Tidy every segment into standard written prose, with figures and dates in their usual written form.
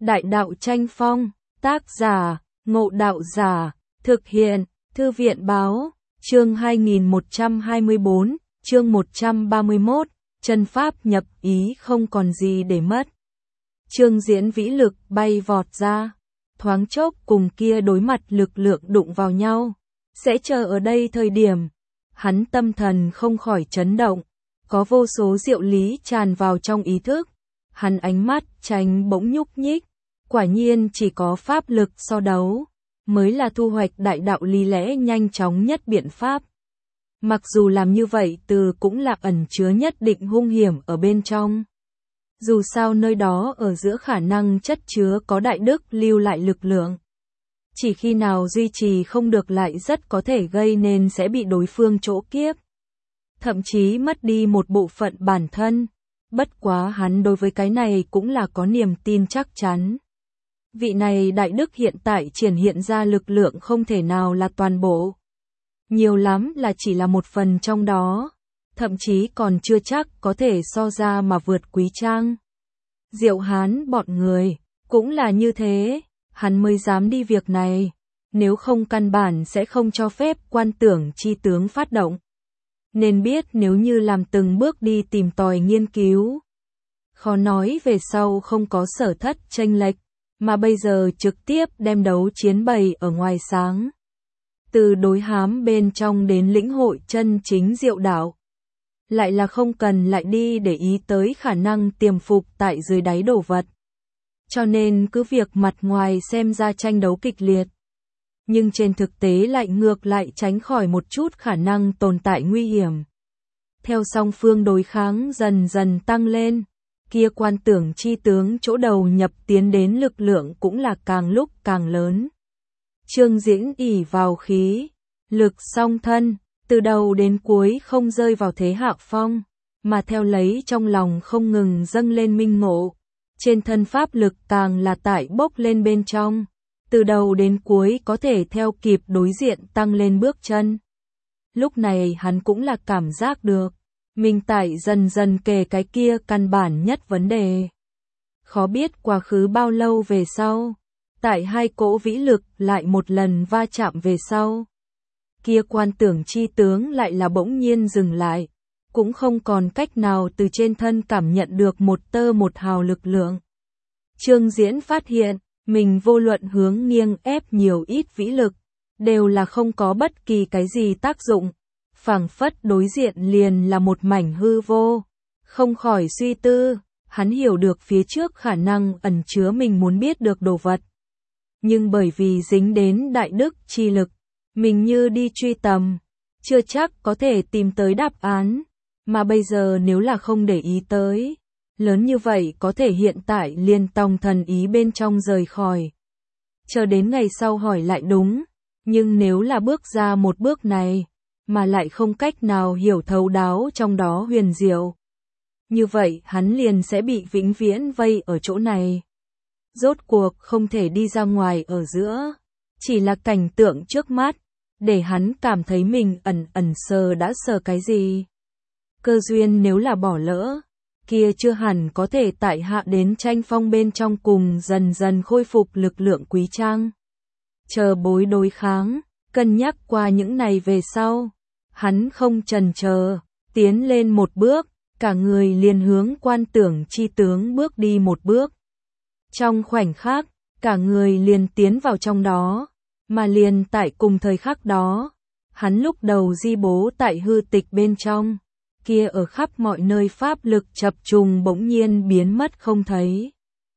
Đại đạo tranh phong, tác giả, Ngộ Đạo Giả, thực hiện, Thư viện Báo, chương 2124, chương 131, chân pháp nhập ý không còn gì để mất. Trương Diễn vĩ lực bay vọt ra, thoáng chốc cùng kia đối mặt lực lượng đụng vào nhau, sẽ chờ ở đây thời điểm. Hắn tâm thần không khỏi chấn động, có vô số diệu lý tràn vào trong ý thức, hắn ánh mắt tránh bỗng nhúc nhích, quả nhiên chỉ có pháp lực so đấu, mới là thu hoạch đại đạo lý lẽ nhanh chóng nhất biện pháp. Mặc dù làm như vậy cũng là ẩn chứa nhất định hung hiểm ở bên trong. Dù sao nơi đó ở giữa khả năng chất chứa có đại đức lưu lại lực lượng. Chỉ khi nào duy trì không được lại rất có thể gây nên sẽ bị đối phương chỗ kiếp. Thậm chí mất đi một bộ phận bản thân. Bất quá hắn đối với cái này cũng là có niềm tin chắc chắn. Vị này đại đức hiện tại triển hiện ra lực lượng không thể nào là toàn bộ. Nhiều lắm là chỉ là một phần trong đó. Thậm chí còn chưa chắc có thể so ra mà vượt Quý Trang. Diệu Hán bọn người, cũng là như thế, hắn mới dám đi việc này, nếu không căn bản sẽ không cho phép Quan Tưởng Chi tướng phát động. Nên biết nếu như làm từng bước đi tìm tòi nghiên cứu, khó nói về sau không có sở thất chênh lệch, mà bây giờ trực tiếp đem đấu chiến bày ở ngoài sáng. Từ đối hám bên trong đến lĩnh hội chân chính diệu đạo. Lại là không cần lại đi để ý tới khả năng tiềm phục tại dưới đáy đồ vật. Cho nên cứ việc mặt ngoài xem ra tranh đấu kịch liệt. Nhưng trên thực tế lại ngược lại tránh khỏi một chút khả năng tồn tại nguy hiểm. Theo song phương đối kháng dần dần tăng lên, kia Quan Tưởng Chi tướng chỗ đầu nhập tiến đến lực lượng cũng là càng lúc càng lớn. Trương Diễn ỷ vào khí, lực song thân. Từ đầu đến cuối không rơi vào thế hạ phong, mà theo lấy trong lòng không ngừng dâng lên minh ngộ. Trên thân pháp lực càng là tại bốc lên bên trong, từ đầu đến cuối có thể theo kịp đối diện tăng lên bước chân. Lúc này hắn cũng là cảm giác được, mình tại dần dần kề cái kia căn bản nhất vấn đề. Khó biết quá khứ bao lâu về sau, tại hai cỗ vĩ lực lại một lần va chạm về sau. Kia Quan Tưởng Chi tướng lại là bỗng nhiên dừng lại, cũng không còn cách nào từ trên thân cảm nhận được một tơ một hào lực lượng. Trương Diễn phát hiện, mình vô luận hướng nghiêng ép nhiều ít vĩ lực, đều là không có bất kỳ cái gì tác dụng, phảng phất đối diện liền là một mảnh hư vô. Không khỏi suy tư, hắn hiểu được phía trước khả năng ẩn chứa mình muốn biết được đồ vật. Nhưng bởi vì dính đến đại đức chi lực, mình như đi truy tầm, chưa chắc có thể tìm tới đáp án, mà bây giờ nếu là không để ý tới, lớn như vậy có thể hiện tại liền tòng thần ý bên trong rời khỏi. Chờ đến ngày sau hỏi lại đúng, nhưng nếu là bước ra một bước này, mà lại không cách nào hiểu thấu đáo trong đó huyền diệu. Như vậy hắn liền sẽ bị vĩnh viễn vây ở chỗ này. Rốt cuộc không thể đi ra ngoài ở giữa, chỉ là cảnh tượng trước mắt. Để hắn cảm thấy mình ẩn sờ đã sờ cái gì. Cơ duyên nếu là bỏ lỡ, kia chưa hẳn có thể tại hạ đến tranh phong bên trong cùng dần dần khôi phục lực lượng Quý Trang. Chờ bối đối kháng, cân nhắc qua những này về sau, hắn không chần chờ, tiến lên một bước, cả người liền hướng Quan Tưởng Chi tướng bước đi một bước. Trong khoảnh khắc, cả người liền tiến vào trong đó. Mà liền tại cùng thời khắc đó, hắn lúc đầu di bố tại hư tịch bên trong, kia ở khắp mọi nơi pháp lực chập trùng bỗng nhiên biến mất không thấy.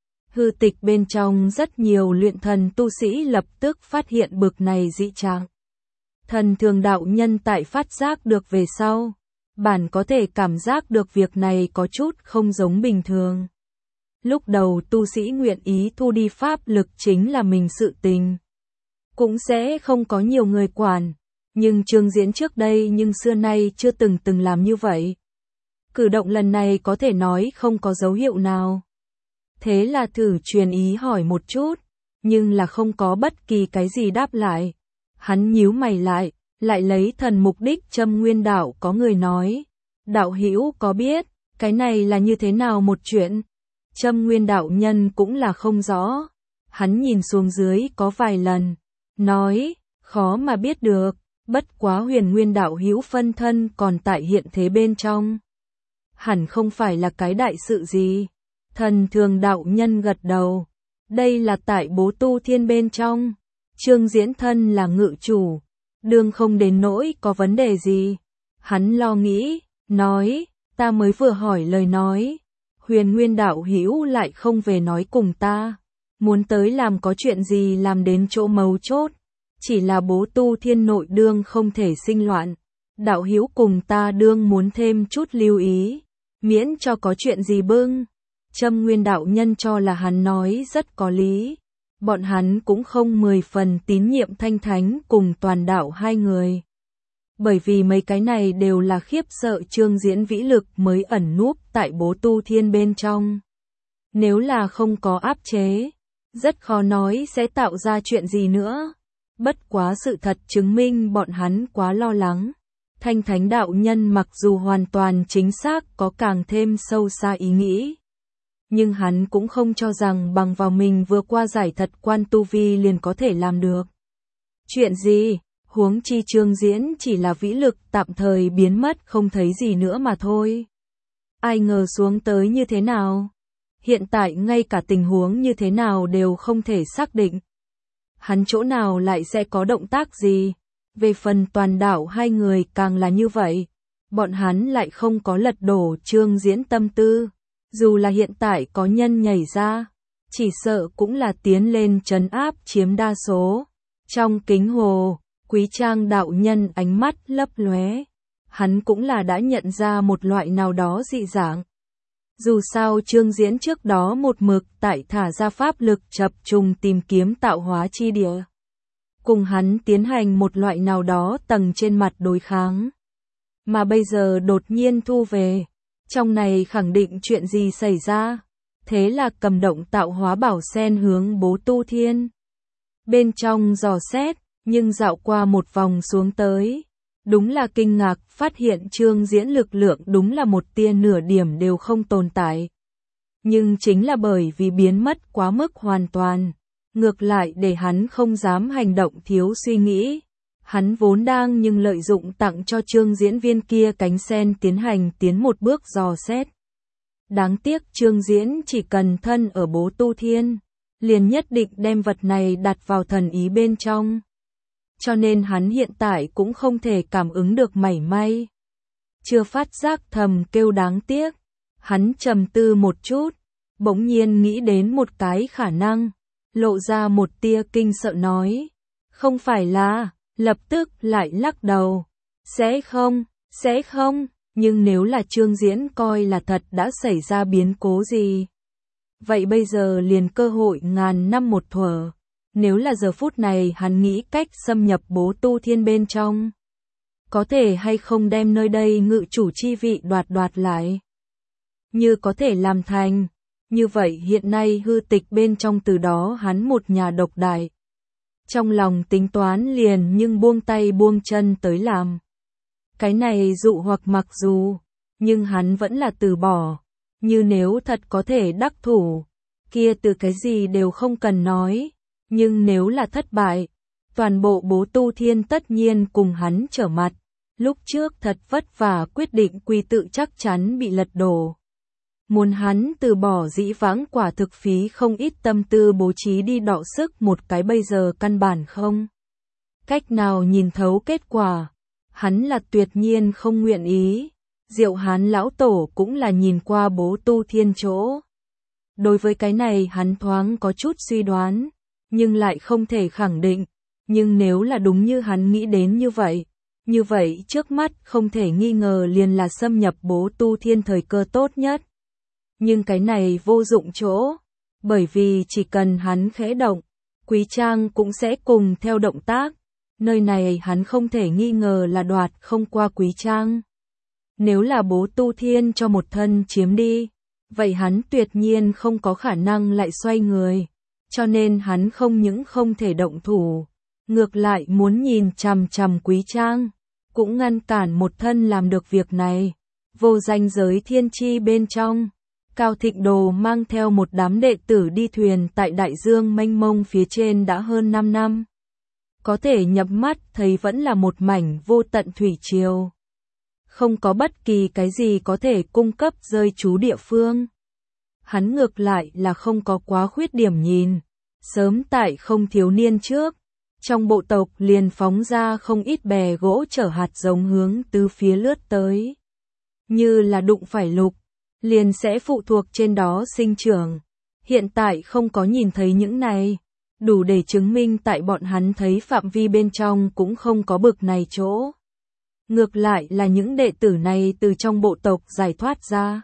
Hư tịch bên trong rất nhiều luyện thần tu sĩ lập tức phát hiện bực này dị trạng. Thần thường đạo nhân tại phát giác được về sau, bản có thể cảm giác được việc này có chút không giống bình thường. Lúc đầu tu sĩ nguyện ý thu đi pháp lực chính là mình sự tình. Cũng sẽ không có nhiều người quản, nhưng Trương Diễn trước đây nhưng xưa nay chưa từng làm như vậy. Cử động lần này có thể nói không có dấu hiệu nào. Thế là thử truyền ý hỏi một chút, nhưng là không có bất kỳ cái gì đáp lại. Hắn nhíu mày lại lấy thần mục đích châm nguyên đạo có người nói. Đạo hữu có biết, cái này là như thế nào một chuyện? Châm Nguyên đạo nhân cũng là không rõ. Hắn nhìn xuống dưới có vài lần, nói, khó mà biết được, bất quá Huyền Nguyên đạo hữu phân thân còn tại hiện thế bên trong. Hẳn không phải là cái đại sự gì. Thần Thường đạo nhân gật đầu. Đây là tại Bố Tu Thiên bên trong. Trương Diễn thân là ngự chủ, đương không đến nỗi có vấn đề gì. Hắn lo nghĩ, nói, ta mới vừa hỏi lời nói. Huyền Nguyên đạo hữu lại không về nói cùng ta. Muốn tới làm có chuyện gì làm đến chỗ mấu chốt. Chỉ là Bố Tu Thiên nội đương không thể sinh loạn. Đạo hữu cùng ta đương muốn thêm chút lưu ý. Miễn cho có chuyện gì bưng. Châm Nguyên đạo nhân cho là hắn nói rất có lý. Bọn hắn cũng không 10 phần tín nhiệm Thanh Thánh cùng Toàn đạo hai người. Bởi vì mấy cái này đều là khiếp sợ Trương Diễn vĩ lực mới ẩn núp tại Bố Tu Thiên bên trong. Nếu là không có áp chế, rất khó nói sẽ tạo ra chuyện gì nữa. Bất quá sự thật chứng minh bọn hắn quá lo lắng. Thanh Thánh đạo nhân mặc dù hoàn toàn chính xác có càng thêm sâu xa ý nghĩ. Nhưng hắn cũng không cho rằng bằng vào mình vừa qua giải thật quan tu vi liền có thể làm được. Chuyện gì, huống chi Trương Diễn chỉ là vĩ lực tạm thời biến mất không thấy gì nữa mà thôi. Ai ngờ xuống tới như thế nào? Hiện tại ngay cả tình huống như thế nào đều không thể xác định. Hắn chỗ nào lại sẽ có động tác gì? Về phần Toàn đạo hai người càng là như vậy. Bọn hắn lại không có lật đổ Trương Diễn tâm tư. Dù là hiện tại có nhân nhảy ra, chỉ sợ cũng là tiến lên trấn áp chiếm đa số. Trong kính hồ, Quý Trang đạo nhân ánh mắt lấp lóe. Hắn cũng là đã nhận ra một loại nào đó dị dạng. Dù sao Trương Diễn trước đó một mực tại thả ra pháp lực chập trùng tìm kiếm tạo hóa chi địa. Cùng hắn tiến hành một loại nào đó tầng trên mặt đối kháng. Mà bây giờ đột nhiên thu về. Trong này khẳng định chuyện gì xảy ra. Thế là cầm động tạo hóa bảo sen hướng Bố Tu Thiên. Bên trong dò xét, nhưng dạo qua một vòng xuống tới. Đúng là kinh ngạc phát hiện Trương Diễn lực lượng đúng là một tia nửa điểm đều không tồn tại. Nhưng chính là bởi vì biến mất quá mức hoàn toàn. Ngược lại để hắn không dám hành động thiếu suy nghĩ. Hắn vốn đang nhưng lợi dụng tặng cho Trương Diễn viên kia cánh sen tiến một bước dò xét. Đáng tiếc Trương Diễn chỉ cần thân ở Bố Tu Thiên, liền nhất định đem vật này đặt vào thần ý bên trong. Cho nên hắn hiện tại cũng không thể cảm ứng được mảy may. Chưa phát giác thầm kêu đáng tiếc. Hắn trầm tư một chút, bỗng nhiên nghĩ đến một cái khả năng, lộ ra một tia kinh sợ nói. Không phải là, lập tức lại lắc đầu. Sẽ không, nhưng nếu là Trương Diễn coi là thật đã xảy ra biến cố gì. Vậy bây giờ liền cơ hội ngàn năm một thuở. Nếu là giờ phút này hắn nghĩ cách xâm nhập Bố Tu Thiên bên trong. Có thể hay không đem nơi đây ngự chủ chi vị đoạt lại. Như có thể làm thành. Như vậy hiện nay hư tịch bên trong từ đó hắn một nhà độc đại. Trong lòng tính toán liền nhưng buông tay buông chân tới làm. Cái này dụ hoặc mặc dù, nhưng hắn vẫn là từ bỏ. Như nếu thật có thể đắc thủ, kia từ cái gì đều không cần nói. Nhưng nếu là thất bại, toàn bộ Bố Tu Thiên tất nhiên cùng hắn trở mặt. Lúc trước thật vất vả quyết định quy tự chắc chắn bị lật đổ. Muốn hắn từ bỏ dĩ vãng quả thực phí không ít tâm tư bố trí đi đọ sức một cái bây giờ căn bản không. Cách nào nhìn thấu kết quả, hắn là tuyệt nhiên không nguyện ý. Diệu Hán lão tổ cũng là nhìn qua Bố Tu Thiên chỗ. Đối với cái này hắn thoáng có chút suy đoán, nhưng lại không thể khẳng định. Nhưng nếu là đúng như hắn nghĩ đến như vậy trước mắt không thể nghi ngờ liền là xâm nhập Bố Tu Thiên thời cơ tốt nhất. Nhưng cái này vô dụng chỗ, bởi vì chỉ cần hắn khẽ động, Quý Trang cũng sẽ cùng theo động tác. Nơi này hắn không thể nghi ngờ là đoạt không qua Quý Trang. Nếu là Bố Tu Thiên cho một thân chiếm đi, vậy hắn tuyệt nhiên không có khả năng lại xoay người. Cho nên hắn không những không thể động thủ, ngược lại muốn nhìn chằm chằm Quý Trang, cũng ngăn cản một thân làm được việc này. Vô danh giới thiên chi bên trong, Cao Thịnh Đồ mang theo một đám đệ tử đi thuyền tại đại dương mênh mông phía trên đã hơn 5 năm. Có thể nhập mắt thấy vẫn là một mảnh vô tận thủy triều. Không có bất kỳ cái gì có thể cung cấp rơi trú địa phương. Hắn ngược lại là không có quá khuyết điểm nhìn. Sớm tại không thiếu niên trước, trong bộ tộc liền phóng ra không ít bè gỗ chở hạt giống hướng tứ phía lướt tới. Như là đụng phải lục, liền sẽ phụ thuộc trên đó sinh trưởng. Hiện tại không có nhìn thấy những này, đủ để chứng minh tại bọn hắn thấy phạm vi bên trong cũng không có bực này chỗ. Ngược lại là những đệ tử này từ trong bộ tộc giải thoát ra.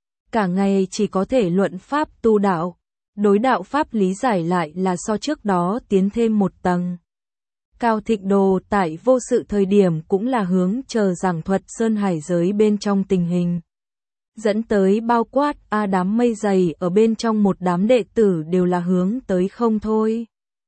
Cả ngày chỉ có thể luận pháp tu đạo, đối đạo pháp lý giải lại là so trước đó tiến thêm một tầng. Cao Thịnh Đồ tại vô sự thời điểm cũng là hướng chờ giảng thuật sơn hải giới bên trong tình hình. Dẫn tới bao quát đám mây dày ở bên trong một đám đệ tử đều là hướng tới không thôi.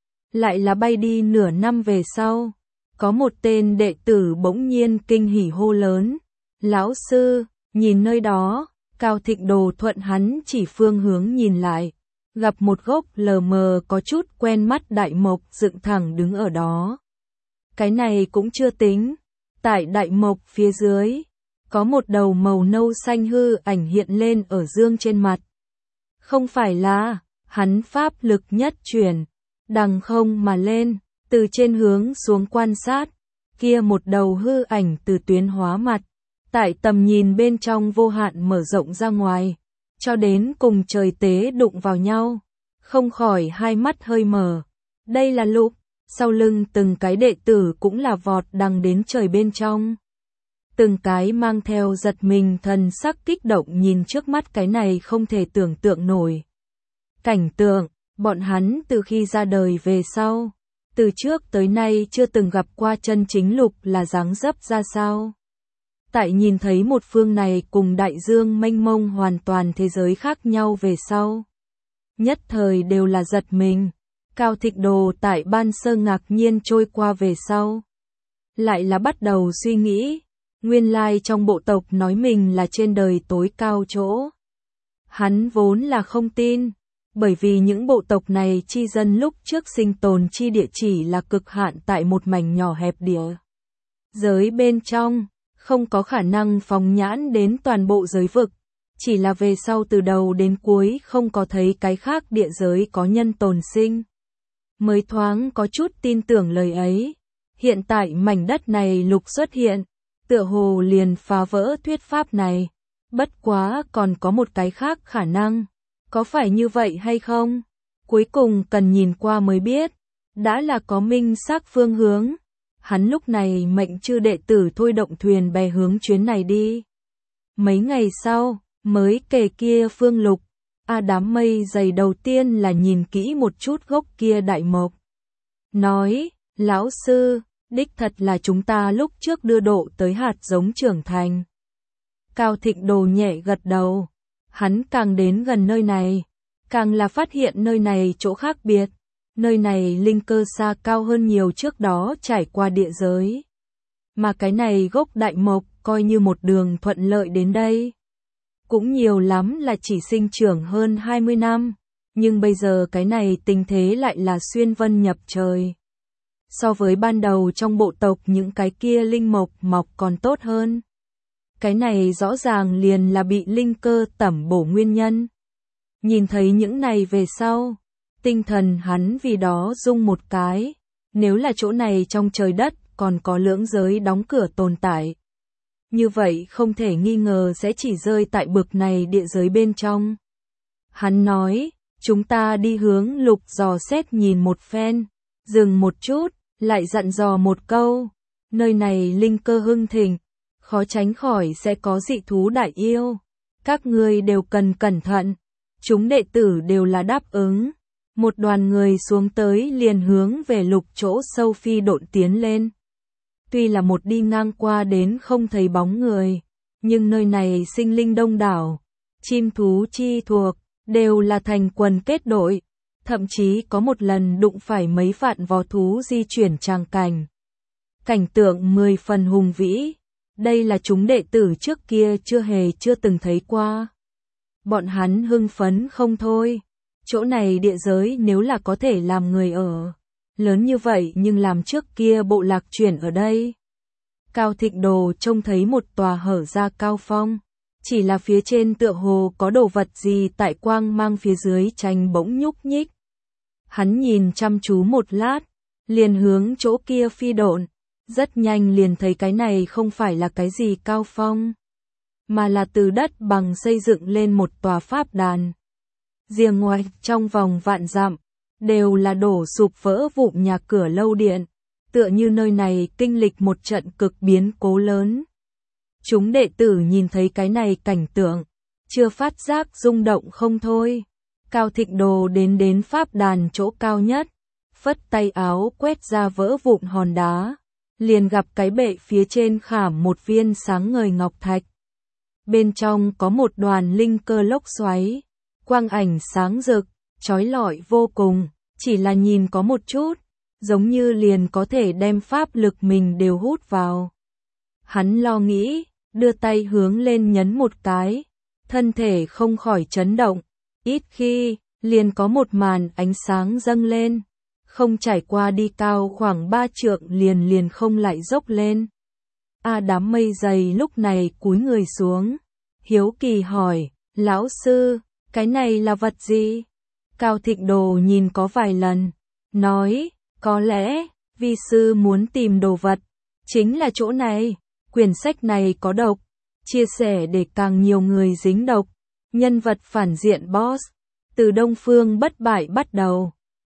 Lại là bay đi nửa năm về sau, có một tên đệ tử bỗng nhiên kinh hỉ hô lớn. Lão sư, nhìn nơi đó, Cao Thịnh Đồ thuận hắn chỉ phương hướng nhìn lại. Gặp một gốc lờ mờ có chút quen mắt đại mộc dựng thẳng đứng ở đó. Cái này cũng chưa tính. Tại đại mộc phía dưới, có một đầu màu nâu xanh hư ảnh hiện lên ở dương trên mặt. Không phải là, hắn pháp lực nhất chuyển, đằng không mà lên, từ trên hướng xuống quan sát, kia một đầu hư ảnh từ tuyến hóa mặt, tại tầm nhìn bên trong vô hạn mở rộng ra ngoài, cho đến cùng trời tế đụng vào nhau, không khỏi hai mắt hơi mở. Đây là Lục, sau lưng từng cái đệ tử cũng là vọt đằng đến trời bên trong. Từng cái mang theo giật mình thần sắc kích động nhìn trước mắt cái này không thể tưởng tượng nổi. Cảnh tượng, bọn hắn từ khi ra đời về sau, từ trước tới nay chưa từng gặp qua chân chính Lục là dáng dấp ra sao. Tại nhìn thấy một phương này cùng đại dương mênh mông hoàn toàn thế giới khác nhau về sau. Nhất thời đều là giật mình. Cao Thịnh Đồ tại ban sơ ngạc nhiên trôi qua về sau. Lại là bắt đầu suy nghĩ. Nguyên lai trong bộ tộc nói mình là trên đời tối cao chỗ. Hắn vốn là không tin. Bởi vì những bộ tộc này chi dân lúc trước sinh tồn chi địa chỉ là cực hạn tại một mảnh nhỏ hẹp địa giới bên trong. Không có khả năng phóng nhãn đến toàn bộ giới vực. Chỉ là về sau từ đầu đến cuối không có thấy cái khác địa giới có nhân tồn sinh. Mới thoáng có chút tin tưởng lời ấy. Hiện tại mảnh đất này Lục xuất hiện, tựa hồ liền phá vỡ thuyết pháp này. Bất quá còn có một cái khác khả năng. Có phải như vậy hay không? Cuối cùng cần nhìn qua mới biết. Đã là có minh xác phương hướng. Hắn lúc này mệnh chư đệ tử thôi động thuyền bè hướng chuyến này đi. Mấy ngày sau, mới kể kia phương Lục. Đám mây dày đầu tiên là nhìn kỹ một chút gốc kia đại mộc. Nói, lão sư, đích thật là chúng ta lúc trước đưa độ tới hạt giống trưởng thành. Cao Thịnh Đồ nhẹ gật đầu. Hắn càng đến gần nơi này, càng là phát hiện nơi này chỗ khác biệt. Nơi này linh cơ xa cao hơn nhiều trước đó trải qua địa giới. Mà cái này gốc đại mộc coi như một đường thuận lợi đến đây. Cũng nhiều lắm là chỉ sinh trưởng hơn 20 năm. Nhưng bây giờ cái này tình thế lại là xuyên vân nhập trời. So với ban đầu trong bộ tộc những cái kia linh mộc mọc còn tốt hơn. Cái này rõ ràng liền là bị linh cơ tẩm bổ nguyên nhân. Nhìn thấy những này về sau. Tinh thần hắn vì đó rung một cái, nếu là chỗ này trong trời đất còn có lưỡng giới đóng cửa tồn tại. Như vậy không thể nghi ngờ sẽ chỉ rơi tại bực này địa giới bên trong. Hắn nói, chúng ta đi hướng Lục dò xét nhìn một phen, dừng một chút, lại dặn dò một câu, nơi này linh cơ hưng thịnh, khó tránh khỏi sẽ có dị thú đại yêu. Các ngươi đều cần cẩn thận, chúng đệ tử đều là đáp ứng. Một đoàn người xuống tới liền hướng về Lục chỗ sâu phi độn tiến lên. Tuy là một đi ngang qua đến không thấy bóng người, nhưng nơi này sinh linh đông đảo, chim thú chi thuộc, đều là thành quần kết đội, thậm chí có một lần đụng phải mấy vạn vó thú di chuyển tràng cảnh. Cảnh tượng 10 phần hùng vĩ, đây là chúng đệ tử trước kia chưa từng thấy qua. Bọn hắn hưng phấn không thôi. Chỗ này địa giới nếu là có thể làm người ở. Lớn như vậy nhưng làm trước kia bộ lạc chuyển ở đây. Cao Thịnh Đồ trông thấy một tòa hở ra cao phong. Chỉ là phía trên tựa hồ có đồ vật gì tại quang mang phía dưới tranh bỗng nhúc nhích. Hắn nhìn chăm chú một lát, liền hướng chỗ kia phi độn. Rất nhanh liền thấy cái này không phải là cái gì cao phong, mà là từ đất bằng xây dựng lên một tòa pháp đàn. Rìa ngoài trong vòng vạn dặm, đều là đổ sụp vỡ vụn nhà cửa lâu điện, tựa như nơi này kinh lịch một trận cực biến cố lớn. Chúng đệ tử nhìn thấy cái này cảnh tượng, chưa phát giác rung động không thôi. Cao Thịnh Đồ đến pháp đàn chỗ cao nhất, phất tay áo quét ra vỡ vụn hòn đá, liền gặp cái bệ phía trên khảm một viên sáng ngời ngọc thạch. Bên trong có một đoàn linh cơ lốc xoáy, quang ảnh sáng rực, chói lọi vô cùng, chỉ là nhìn có một chút, giống như liền có thể đem pháp lực mình đều hút vào. Hắn lo nghĩ, đưa tay hướng lên nhấn một cái, thân thể không khỏi chấn động, ít khi, liền có một màn ánh sáng dâng lên, không trải qua đi cao khoảng 3 trượng liền không lại dốc lên. Đám mây dày lúc này cúi người xuống, hiếu kỳ hỏi, lão sư, cái này là vật gì? Cao Thịnh Đồ nhìn có vài lần, nói, có lẽ, vi sư muốn tìm đồ vật, chính là chỗ này, quyển sách này có độc, chia sẻ để càng nhiều người dính độc, nhân vật phản diện boss, từ Đông Phương bất bại bắt đầu.